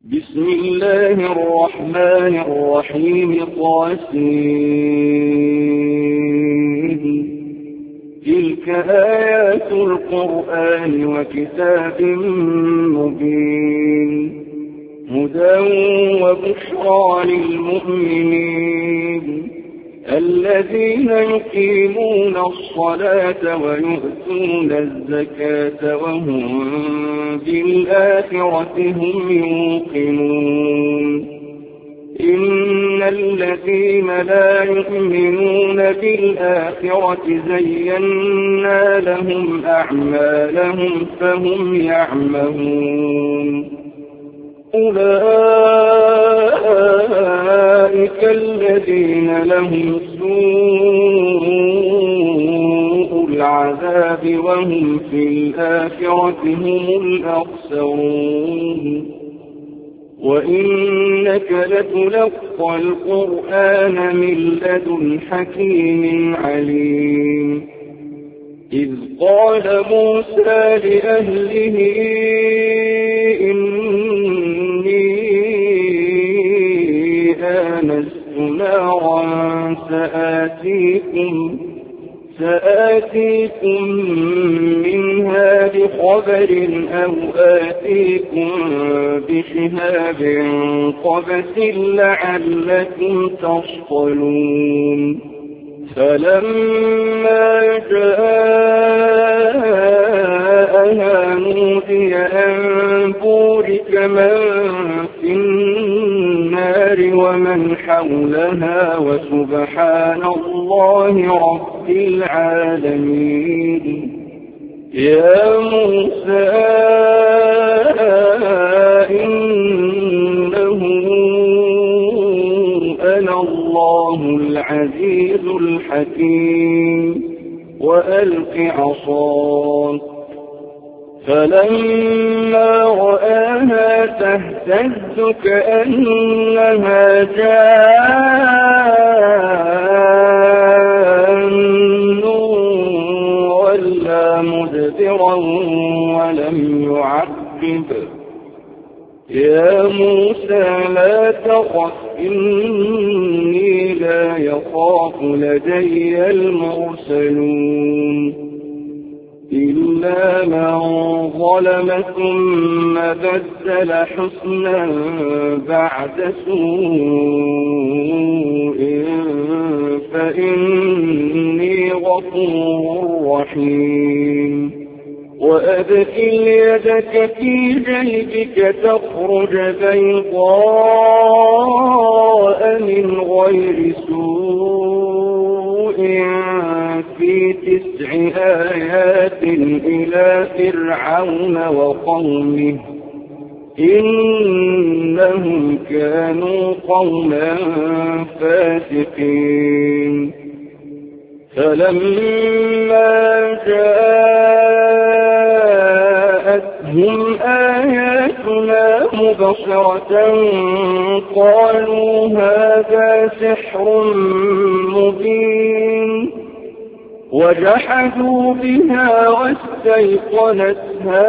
بسم الله الرحمن الرحيم. طاسين. تلك آيات القرآن وكتاب مبين هدى وبشرى للمؤمنين الذين يقيمون الصلاة ويؤتون الزكاة وهم بالآخرة هم يوقنون. إن الذين لا يؤمنون بالآخرة زينا لهم أعمالهم فهم يعمهون. أولئك الذين لهم سوء العذاب وهم في الآخرة هم الأخسرون. وإنك لتلقى القرآن من لدن حكيم عليم. إذ قال موسى لأهله إني آنست نارا سآتيكم منها بخبر أو آتيكم بشهاب قبس لعلكم تصطلون. فلما جاءها نودي أن بورك من في النار ومن حولها وسبحان الله رب العالمين. يا موسى إنه أنا الله العزيز الحكيم وألق عصاك. فلما رآها تهتز كأنها جان ولا مدبرا ولم يعقب. يا موسى لا تخف إني لا يخاف لدي المرسلون إلا من ظلم ثم بدل حسنا بعد سوء فإني غفور رحيم. وأدخل يدك في جيبك تخرج بيضاء من غير سوء في 9 آيات إلى فرعون وقومه إنهم كانوا قوما فاسقين. فلما جاءتهم آياتنا مبصرة قالوا هذا سحر مبين وجحدوا بها واستيقنتها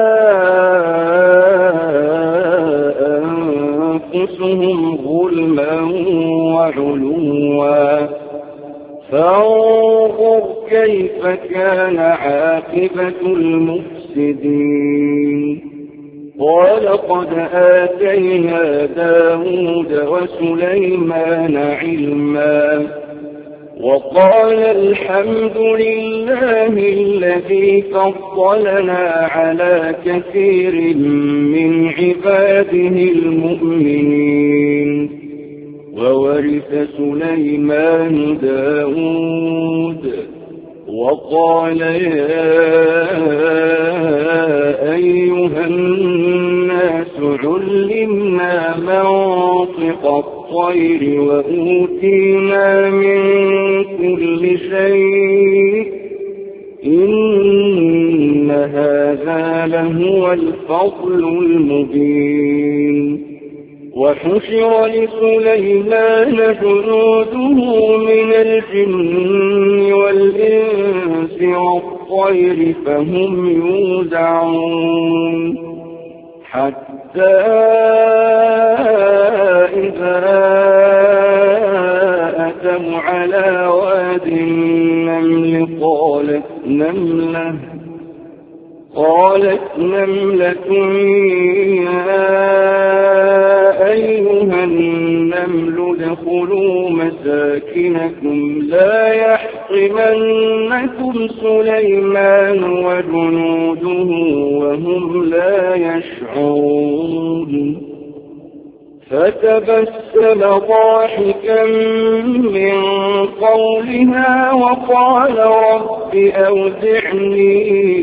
أنفسهم ظلما وعلوا فانظر كيف كان عاقبة المفسدين. ولقد آتينا داود وسليمان علما وقال الحمد لله الذي فضلنا على كثير من عباده المؤمنين. وورث سليمان داود وقال يا أيها الناس علمنا منطق الطير وأوتينا من كل شيء إن هذا لهو الفضل المبين. وحشر لسليمان جنوده من الجن والإنس والطير فهم يوزعون حتى حتى إذا أتوا على واد النمل قالت نملة يا أيها النمل ادخلوا مساكنكم لا يحطمنكم سليمان وجنوده وهم لا يشعرون فتبسم ضاحكا من قولها وقال رب أوزعني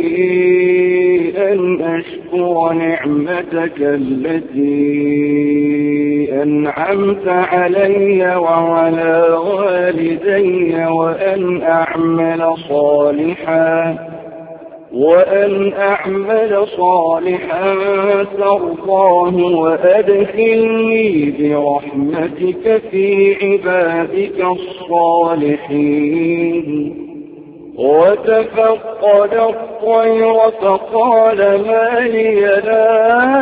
أن أشكر نعمتك التي أنعمت علي وعلى والدي وأن أعمل صالحا ترضاه وأدخلني برحمتك في عبادك الصالحين وتفقد الطير فقال ما لي لا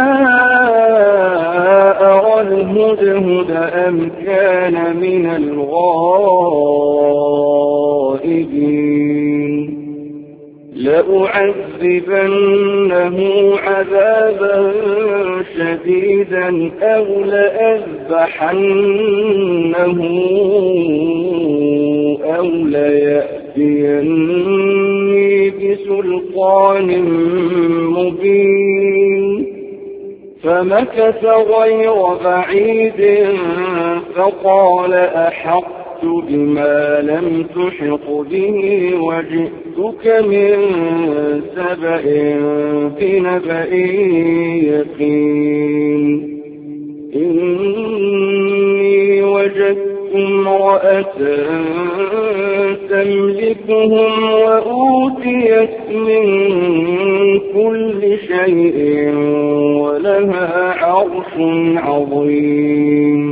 أرى الهدهد أم كان من الغائبين لأعذبنه عذابا شديدا أو لأذبحنه أو ليأتيني بسلطان مبين فمكث غير بعيد فقال أحقت بما لم تحط به وجئتك من سبأ بنبأ يقين إني وجدت امرأة تملكهم وأوتيت من كل شيء ولها عرش عظيم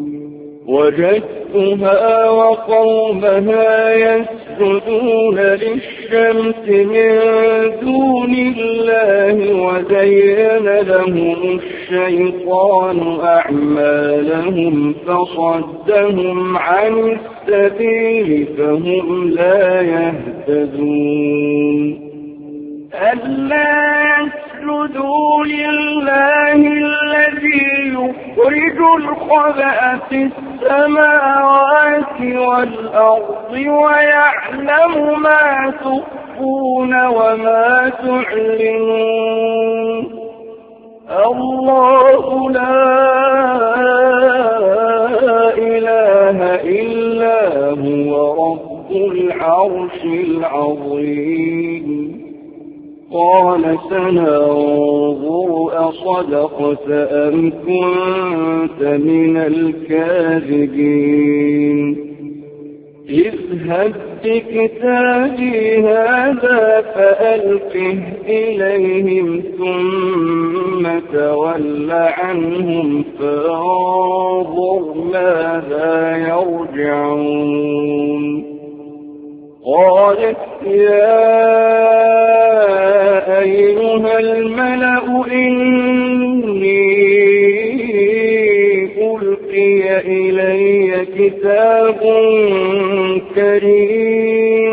وجدتها وقومها يسجدون للشمس من دون الله وزين لهم الشيطان أعمالهم فصدهم عن السبيل فهم لا يهتدون ألا يسجدوا لله الذي يخرج الخبأ في السماوات والأرض ويعلم ما تخفون وما تعلنون الله لا إله إلا هو رب العرش العظيم قال سننظر أصدقت أم كنت من الكاذبين اذهب بكتابي هذا فألقه إليهم ثم تول عنهم فانظر ماذا يرجعون قالت يا أيها الملأ إني ألقي إلي كتاب كريم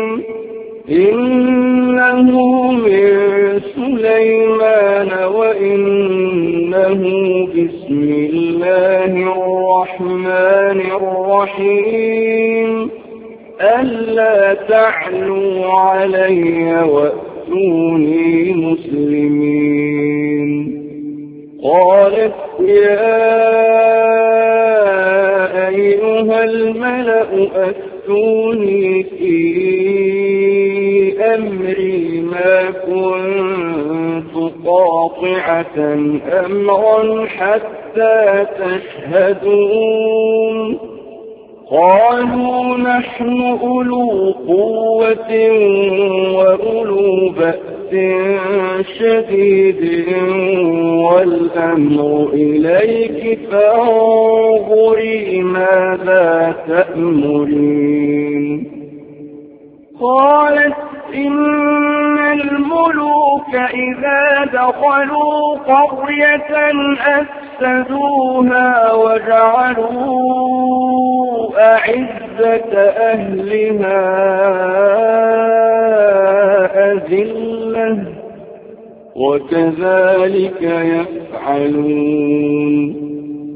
إنه من سليمان وإنه بسم الله الرحمن الرحيم ألا تعلوا علي وأتوني مسلمين قالت يا أيها الملأ أفتوني في أمري ما كنت قاطعة أمرا حتى تشهدون قالوا نحن أولو قوة وأولو بأس شديد والأمر إليك فانظري ماذا تأمرين قالت إن الملوك إذا دخلوا قرية أفسدوها وجعلوا أعزة أهلها أذلة وكذلك يفعلون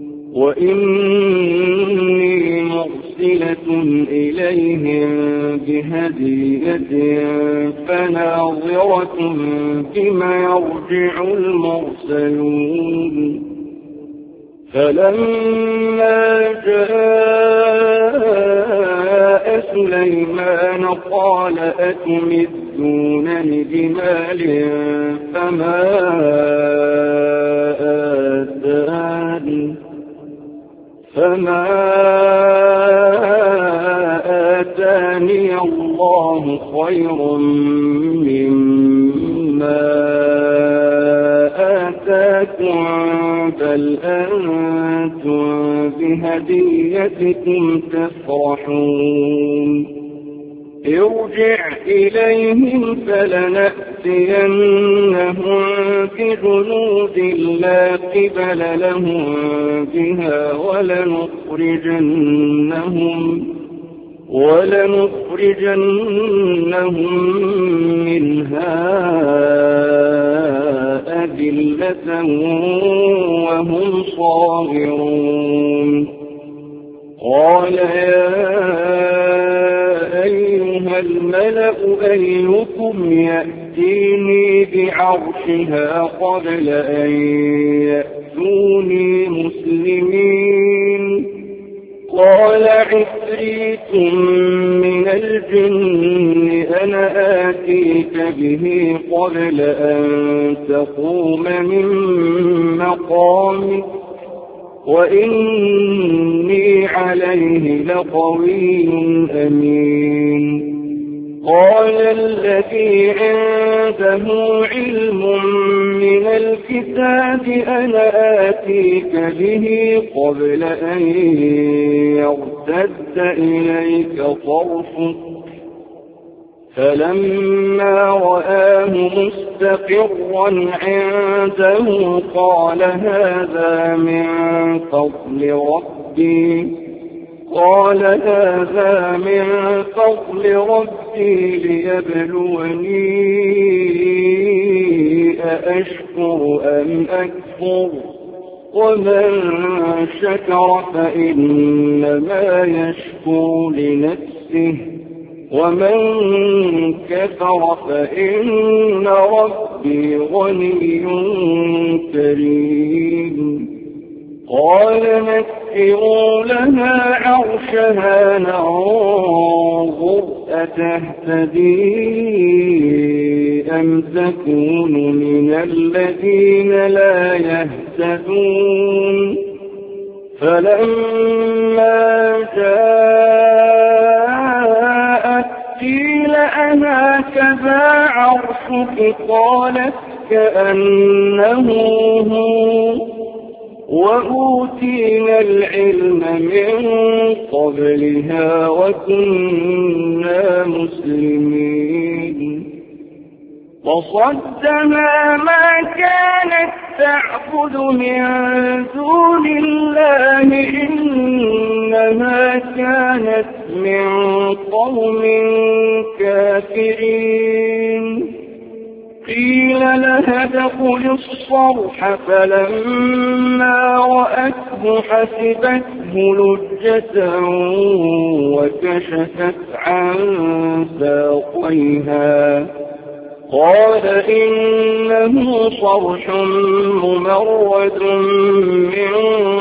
وإني مرسلة إليهم بهدية فناظرة بما يرجع المرسلون فلما جاء سليمان قال أتمدونني بمال فما آتاني الله خير مما آتاكم بل أنتم بهديتكم تفرحون ارجع إليهم فلنأتينهم بجنود لا قبل لهم بها ولنخرجنهم منها أذلة وهم صاغرون قال يا أيها الملأ أيكم يأتيني بعرشها قبل أن يأتوني مسلمين قال عفريت من الجن أنا آتيك به قبل أن تقوم من مقامك وإني عليه لقوي أمين قال الذي عنده علم من الكتاب أنا آتيك به قبل أن يرتد إليك طرفك فلما رآه مستقرا عنده قال هذا من فضل ربي ليبلوني أأشكر أم أكفر ومن شكر فإنما يشكر لنفسه ومن كفر فإن ربي غني كريم قال نكروا لها عرشها ننظر أتهتدي أم تكون من الذين لا يهتدون فلما جاءت قيل أهكذا عرشك قالت كأنه هو وأوتينا العلم من قبلها وكنا مسلمين وصدها ما كانت تعبد من دون الله إنها كانت من قوم كافرين قيل لها ادخل الصرح فلما رأته حسبته لجة وكشفت عن ساقيها قال إنه صرح ممرد من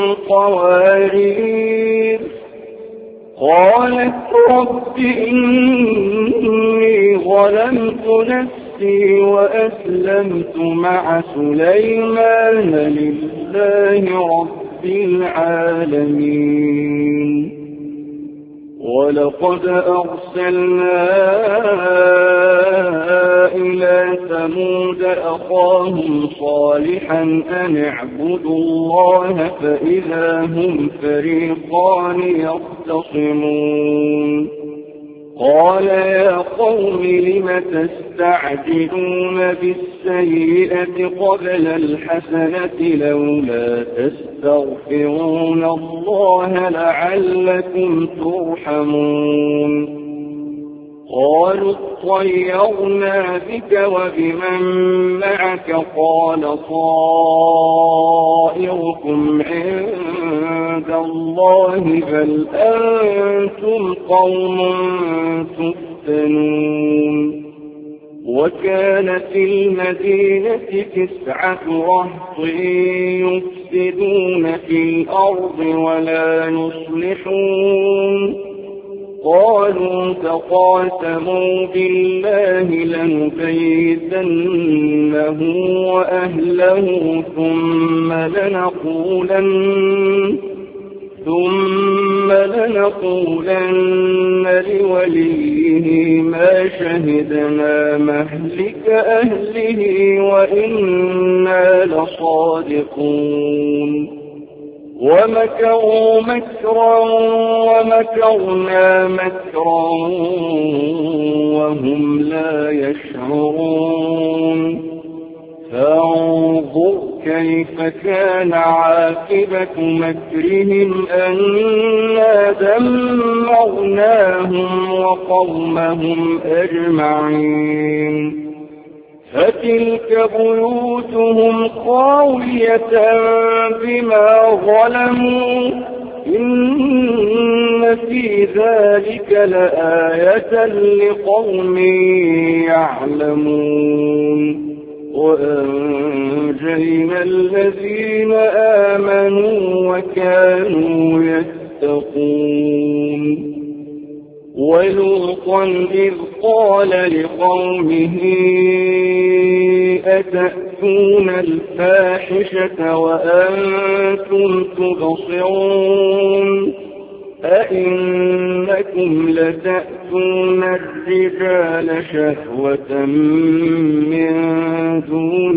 قوارير قالت رب إني ظلمت نفسي وأسلمت مع سليمان لله رب العالمين ولقد أرسلنا إلى ثمود أخاهم صالحا أن اعبدوا الله فإذا هم فريقان يختصمون قال يا قوم لم تستعجلون بالسيئة قبل الحسنة لولا تستغفرون الله لعلكم ترحمون قالوا اطيرنا بك وبمن معك قال طائركم عند الله بل أنتم قوم تفتنون وكان في المدينة 9 رهط يفسدون في الأرض ولا يصلحون قالوا تقاسموا بالله لنبيتنه وأهله ثم لنقولن لوليه ما شهدنا مهلك أهله وإنا لصادقون ومكروا مكرا ومكرنا مكرا وهم لا يشعرون فانظر كيف كان عاقبة مكرهم أنا دمرناهم وقومهم أجمعين فتلك بيوتهم خاوية بما ظلموا إن في ذلك لآية لقوم يعلمون وأنجينا الذين آمنوا وكانوا يتقون ولوطا إذ قال لقومه أتأتون الفاحشة وأنتم تبصرون أئنكم لتأتون الرجال شهوة من دون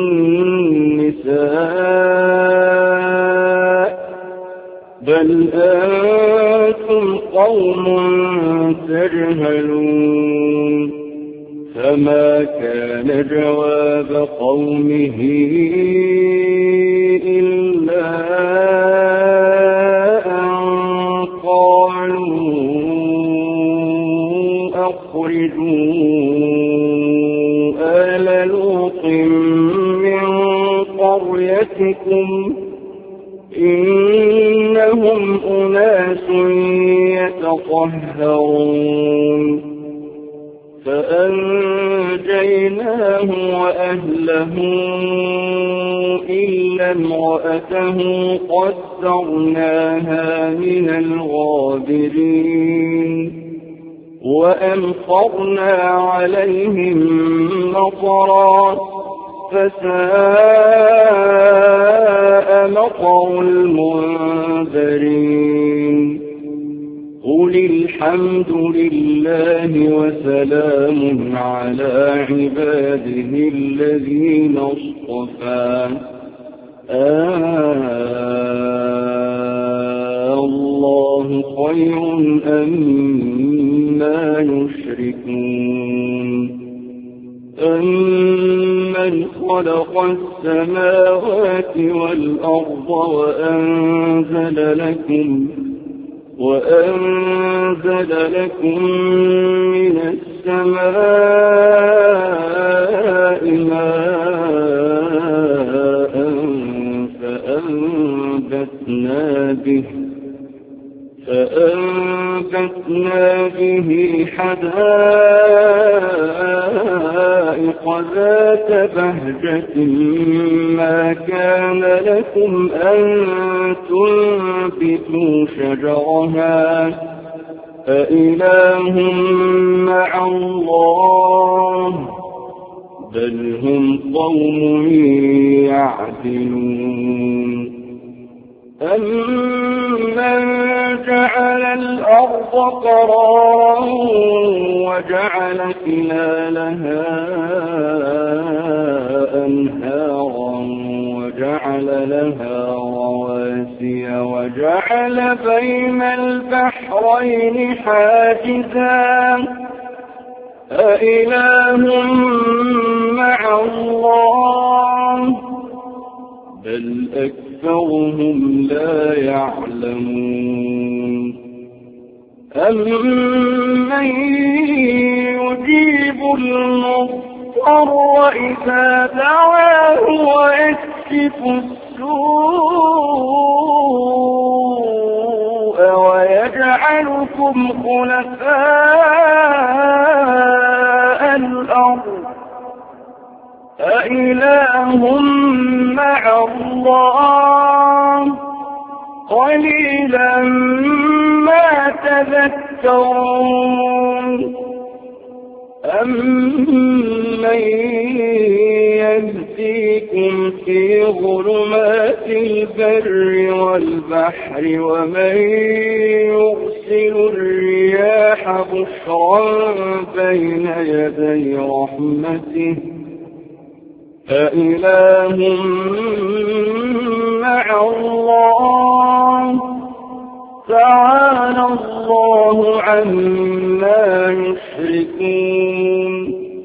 النساء بل أنتم قوم تجهلون فما كان جواب قومه إلا أن قالوا أخرجوا آل لوط من قريتكم إنهم أناس يتطهرون فأنجيناه وأهله إلا امرأته قدرناها من الغابرين وأمطرنا عليهم مطرا فساء مطر المنذرين قل الحمد لله وسلام على عباده الذين اصطفى الله خير أما يشركون أمن خلق السماوات والأرض وأنزل لكم من السماء ماء فأنبتنا به حدائق ذات بهجة ما كان لكم أن تنبتوا شجرها أإله مع الله بل هم قوم يعدلون أمن جعل الأرض قرارا وجعل خلالها أنهارا وجعل لها رواسي وجعل بين البحرين حاجزا أإله مع الله بل أكثرهم لا يعلمون أمن يجيب المضطر إذا دعاه ويكشف السوء ويجعلكم خلفاء الأرض أإله مع الله قليلا ما تذكرون أمن يهديكم في ظلمات البر والبحر ومن يرسل الرياح بشرا بين يدي رحمته أإله مع الله تعالى الله عما يشركون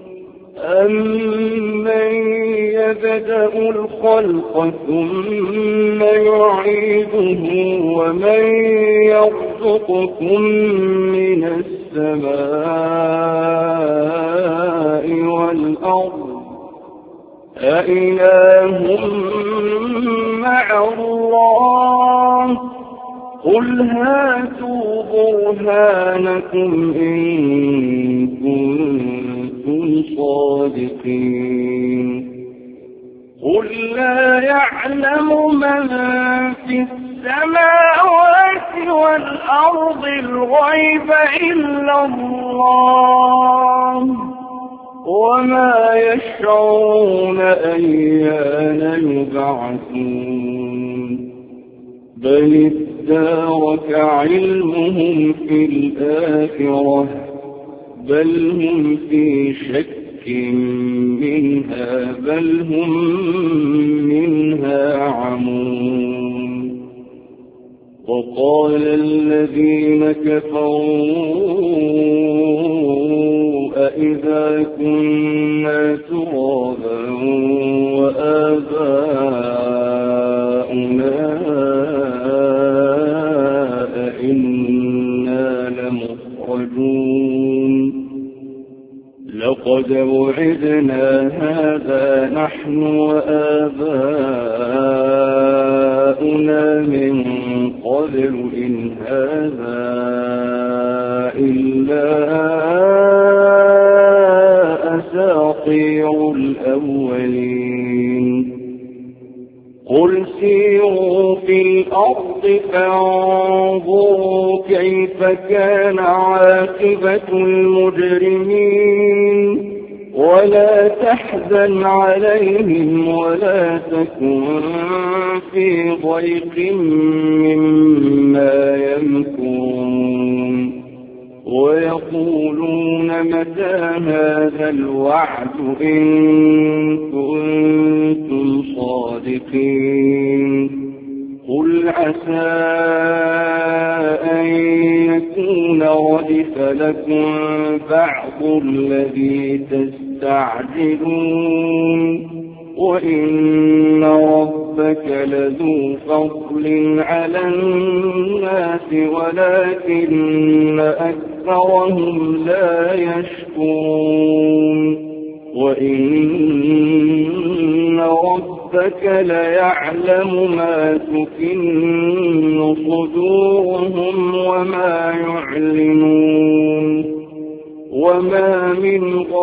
أمن يبدأ الخلق ثم يعيده ومن يرزقكم من السماء والأرض أإله مع الله قل هاتوا برهانكم إن كنتم صادقين قل لا يعلم من في السماوات والأرض الغيب إلا الله وما يشعرون أيان يبعثون بل ادارك علمهم في الآخرة بل هم في شك منها بل هم منها عمون وقال الذين كفروا أإذا كنا ترابا وآباؤنا أئنا لمخرجون لقد وعدنا هذا نحن وآباؤنا من قبل إن هذا إلا أساطير الأولين قل سيروا في الأرض فانظروا كيف كان عاقبة المجرمين ولا تحزن عليهم ولا تكن في ضيق مما يمكرون ويقولون متى هذا الوعد إن كنتم صادقين قل عسى أن يكون ردف لكم بعض الذي تستعجلون وإن ربك لذو فضل على الناس ولكن أكثرهم لا يشكرون وإن ربك ليعلم ما تكن صدورهم وما يعلنون وما من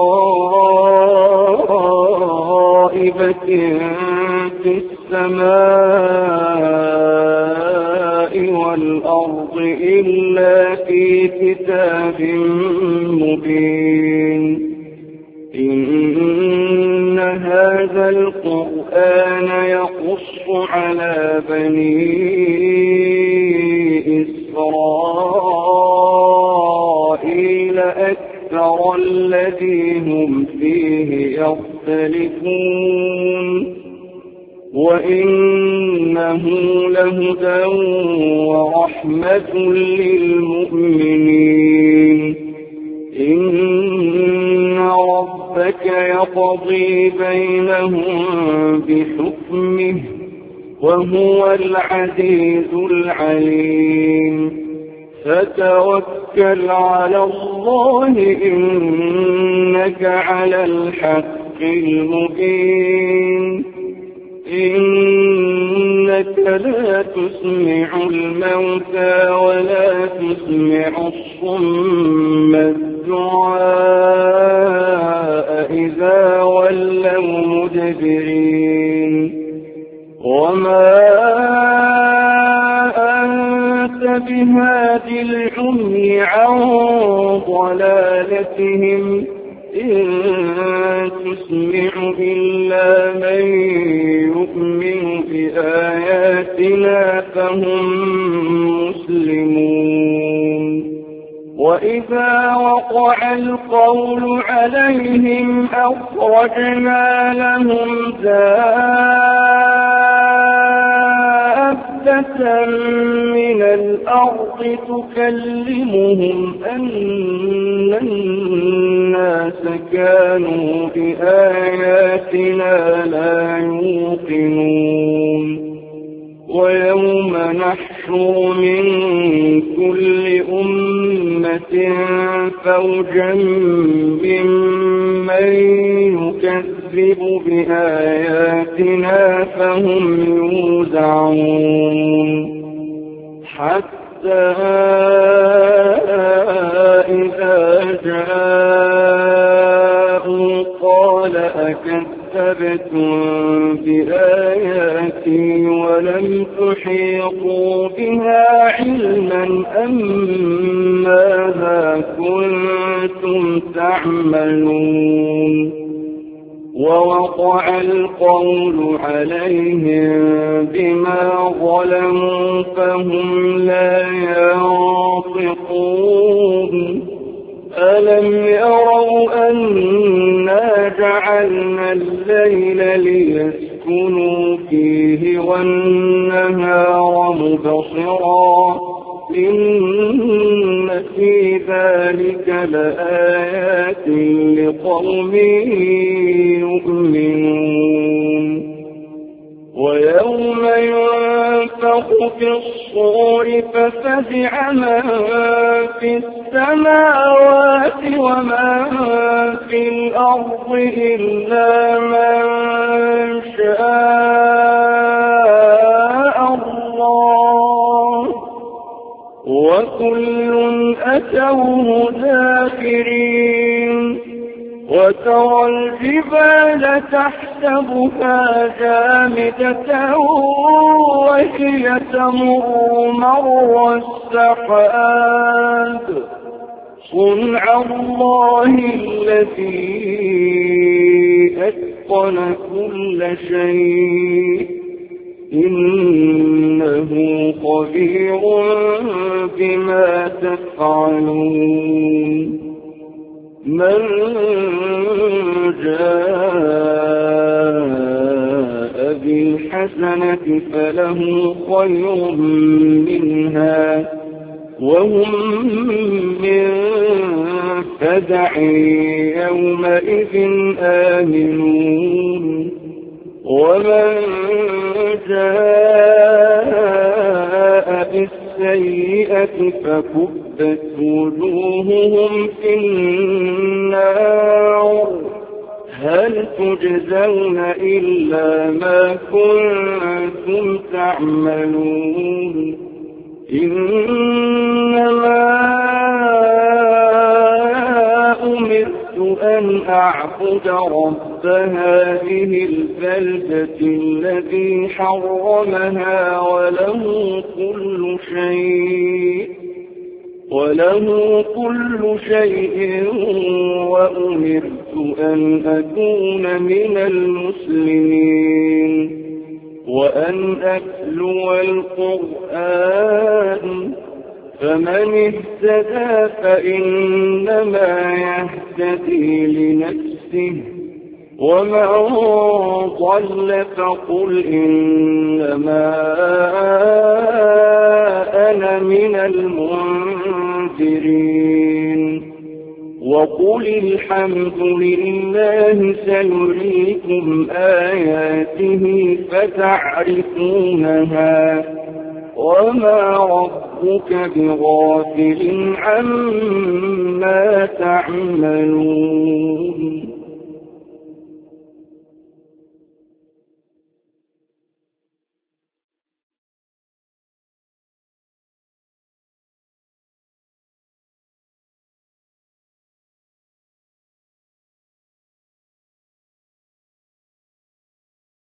غائبة في السماء والأرض إلا في كتاب مبين إن هذا القرآن يقص على بني إسرائيل أكثر الذي هم فيه يختلفون وإنه لهدى هدى ورحمة للمؤمنين إن ربك يقضي بينهم بحكمه وهو العزيز العليم فتوكل على الله إنك على الحق المبين إنك لا تسمع الموتى ولا تسمع الصم الدعاء إذا ولوا مدبرين وما أنت بهاد العمي عن ضلالتهم إن تسمع إلا من يؤمن بآياتنا فهم مسلمون وإذا وقع القول عليهم أخرجنا لهم دابة من الأرض تكلمهم أن الناس كانوا بآياتنا لا يوقنون ويوم نحشر من كل أمة فوجا ممن يكذب بآياتنا فهم يوزعون حتى إذا جاءوا قال أكذبتم بآياتي ولم تحيطوا بها علما أم ماذا كنتم تعملون ووقع القول عليهم بما ظلموا فهم لا ينطقون ألم يروا أنا جعلنا الليل ليسكنوا فيه والنهار مبصرا إن في ذلك لآيات لقوم يؤمنون ويوم ينفخ في الصور ففزع من في السماوات ومن في الأرض إلا من شاء الله وكل أتوه داخرين وترى الجبال تحسبها جامدة وهي تمر مر السحاب صنع الله الذي أتقن كل شيء إنه خبير بما تفعلون من جاء بالحسنة فله خير منها وهم من فزع يومئذ آمنون ومن جاء بالسيئة فكبت وجوههم في النار هل تجزون إلا ما كنتم تعملون إنما أمرت أن أعبد رب هذه البلدة الذي حرمها وله كل شيء وأمرت أن أكون من المسلمين وأن أتلو القرآن فمن اهتدى فإنما يهتدي لنفسه ومن ضل فقل إنما أنا من المنذرين وقل الحمد لله سيريكم آياته فتعرفونها وما ربك بغافل عما تعملون